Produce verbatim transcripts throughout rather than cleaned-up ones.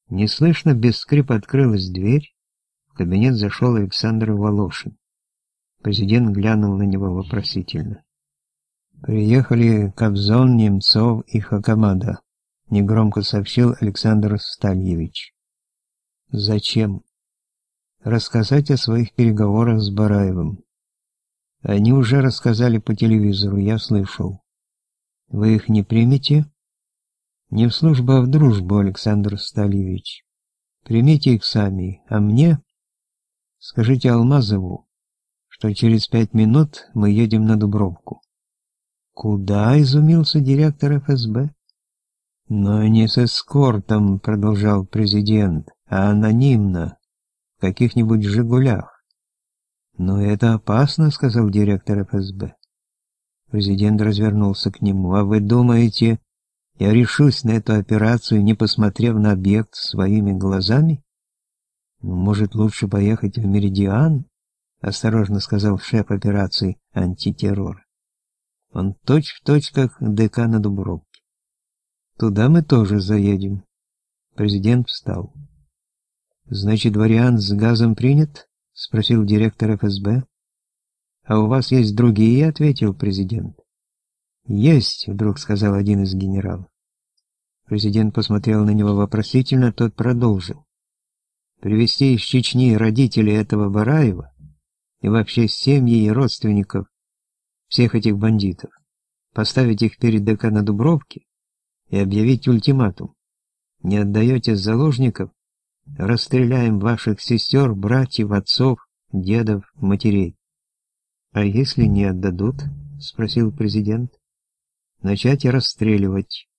Неслышно, без скрипа открылась дверь. В кабинет зашел Александр Волошин. Президент глянул на него вопросительно. «Приехали Кобзон, Немцов и Хакамада», — негромко сообщил Александр Стальевич. «Зачем?» «Рассказать о своих переговорах с Бараевым. Они уже рассказали по телевизору, я слышал. Вы их не примете?» «Не в службу, а в дружбу, Александр Стальевич. Примите их сами, а мне скажите Алмазову, что через пять минут мы едем на Дубровку». «Куда?» — изумился директор эф эс бэ. «Но не с эскортом», — продолжал президент, — «а анонимно, в каких-нибудь «Жигулях». «Но это опасно», — сказал директор эф эс бэ. Президент развернулся к нему. «А вы думаете, я решусь на эту операцию, не посмотрев на объект своими глазами? Ну, может, лучше поехать в Меридиан?» — осторожно сказал шеф операции антитеррора. «Он точь-в-точь, как ДК на Дубровке. Туда мы тоже заедем». Президент встал. «Значит, вариант с газом принят?» — спросил директор эф эс бэ. «А у вас есть другие?» — ответил президент. «Есть», — вдруг сказал один из генералов. Президент посмотрел на него вопросительно, тот продолжил. «Привезти из Чечни родителей этого Бараева и вообще семьи и родственников всех этих бандитов, поставить их перед ДК на Дубровке и объявить ультиматум. Не отдаете заложников, расстреляем ваших сестер, братьев, отцов, дедов, матерей». «А если не отдадут?» — спросил президент. «Начать расстреливать».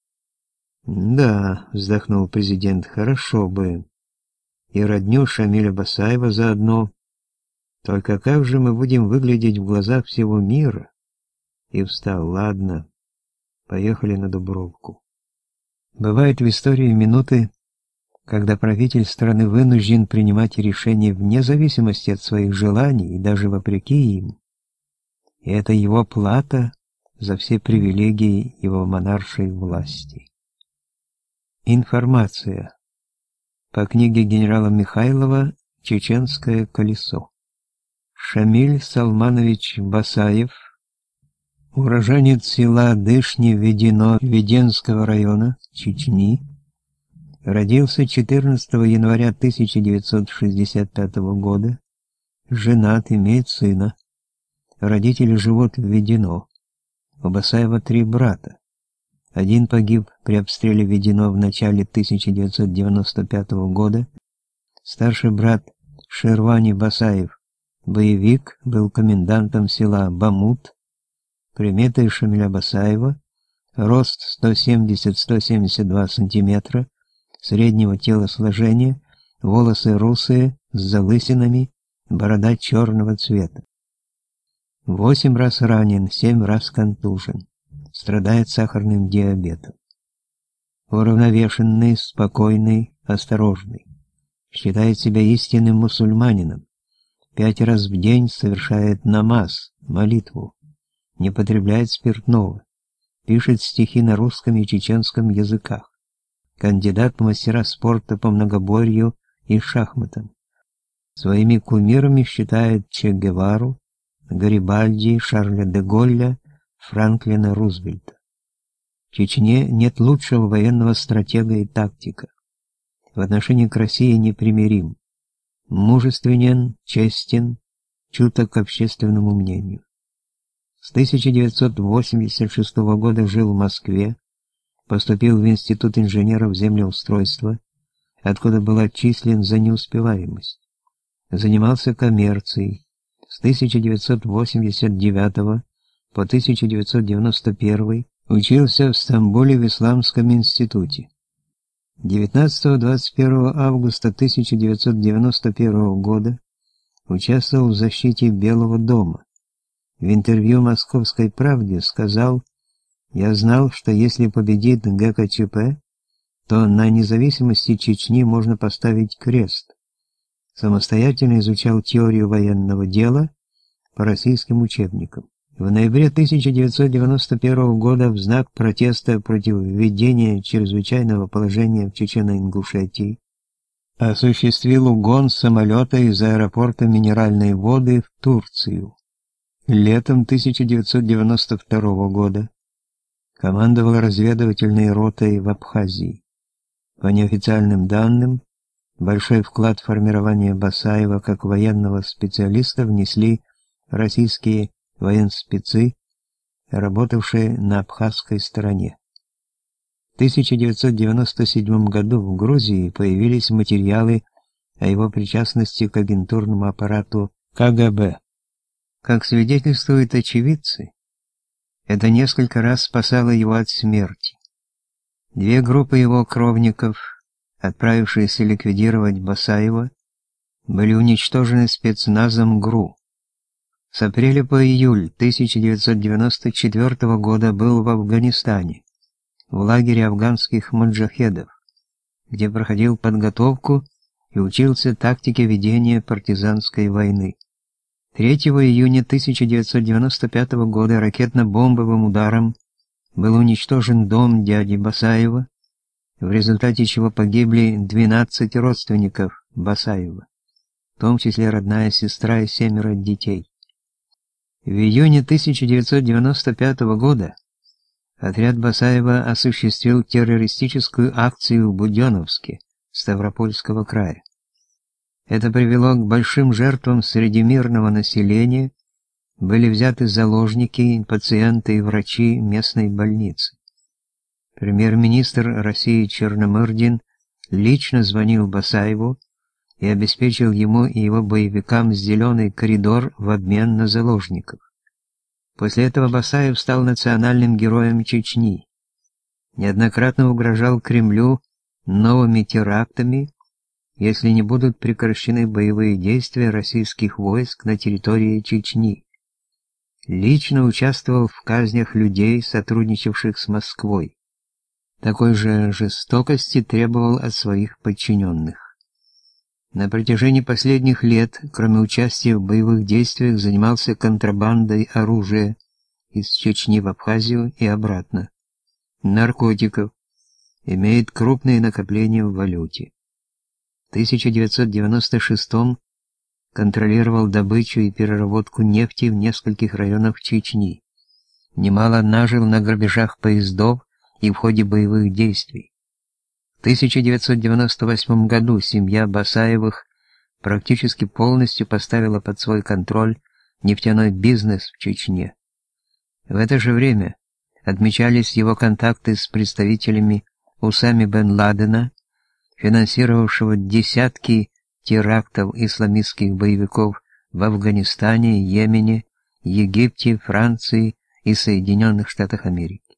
«Да», — вздохнул президент, — «хорошо бы. И родню Шамиля Басаева заодно. Только как же мы будем выглядеть в глазах всего мира?» И встал. «Ладно, поехали на Дубровку». Бывают в истории минуты, когда правитель страны вынужден принимать решения вне зависимости от своих желаний и даже вопреки им. И это его плата за все привилегии его монаршей власти. Информация. По книге генерала Михайлова «Чеченское колесо». Шамиль Салманович Басаев, уроженец села Дышни-Ведено Веденского района Чечни, родился четырнадцатого января тысяча девятьсот шестьдесят пятого года, женат, имеет сына. Родители живут в Ведено. У Басаева три брата. Один погиб при обстреле Ведено в начале тысяча девятьсот девяносто пятого года. Старший брат Шервани Басаев, боевик, был комендантом села Бамут. Приметы Шамиля Басаева: рост сто семьдесят — сто семьдесят два сантиметра, среднего телосложения, волосы русые, с залысинами, борода черного цвета. Восемь раз ранен, семь раз контужен. Страдает сахарным диабетом. Уравновешенный, спокойный, осторожный. Считает себя истинным мусульманином. Пять раз в день совершает намаз, молитву. Не потребляет спиртного. Пишет стихи на русском и чеченском языках. Кандидат в мастера спорта по многоборью и шахматам. Своими кумирами считает Че Гевару, Гарибальди, Шарля де Голля, Франклина Рузвельта. В Чечне нет лучшего военного стратега и тактика. В отношении к России непримирим. Мужественен, честен, чуток к общественному мнению. С тысяча девятьсот восемьдесят шестого года жил в Москве, поступил в Институт инженеров землеустройства, откуда был отчислен за неуспеваемость. Занимался коммерцией. С тысяча девятьсот восемьдесят девятого по тысяча девятьсот девяносто первый учился в Стамбуле в Исламском институте. девятнадцатого-двадцать первого августа тысяча девятьсот девяносто первого года участвовал в защите Белого дома. В интервью «Московской правде» сказал: «Я знал, что если победит гэ ка че пэ, то на независимости Чечни можно поставить крест». Самостоятельно изучал теорию военного дела по российским учебникам. В ноябре тысяча девятьсот девяносто первого года в знак протеста против введения чрезвычайного положения в Чечено-Ингушетии осуществил угон самолета из аэропорта Минеральные воды в Турцию. Летом тысяча девятьсот девяносто второго года командовал разведывательной ротой в Абхазии. По неофициальным данным, большой вклад в формирование Басаева как военного специалиста внесли российские военспецы, работавшие на абхазской стороне. В тысяча девятьсот девяносто седьмом году в Грузии появились материалы о его причастности к агентурному аппарату ка гэ бэ. Как свидетельствуют очевидцы, это несколько раз спасало его от смерти. Две группы его кровников, отправившиеся ликвидировать Басаева, были уничтожены спецназом ГРУ. С апреля по июль тысяча девятьсот девяносто четвёртого года был в Афганистане, в лагере афганских маджахедов, где проходил подготовку и учился тактике ведения партизанской войны. третьего июня тысяча девятьсот девяносто пятого года ракетно-бомбовым ударом был уничтожен дом дяди Басаева, в результате чего погибли двенадцать родственников Басаева, в том числе родная сестра и семеро детей. В июне тысяча девятьсот девяносто пятого года отряд Басаева осуществил террористическую акцию в Буденновске, Ставропольского края. Это привело к большим жертвам среди мирного населения, были взяты заложники, пациенты и врачи местной больницы. Премьер-министр России Черномырдин лично звонил Басаеву и обеспечил ему и его боевикам зеленый коридор в обмен на заложников. После этого Басаев стал национальным героем Чечни, неоднократно угрожал Кремлю новыми терактами, если не будут прекращены боевые действия российских войск на территории Чечни. Лично участвовал в казнях людей, сотрудничавших с Москвой. Такой же жестокости требовал от своих подчиненных. На протяжении последних лет, кроме участия в боевых действиях, занимался контрабандой оружия из Чечни в Абхазию и обратно, наркотиков, имеет крупные накопления в валюте. В тысяча девятьсот девяносто шестом контролировал добычу и переработку нефти в нескольких районах Чечни. Немало нажил на грабежах поездов и в ходе боевых действий. В тысяча девятьсот девяносто восьмом году семья Басаевых практически полностью поставила под свой контроль нефтяной бизнес в Чечне. В это же время отмечались его контакты с представителями Усами бен Ладена, финансировавшего десятки терактов исламистских боевиков в Афганистане, Йемене, Египте, Франции и Соединенных Штатах Америки.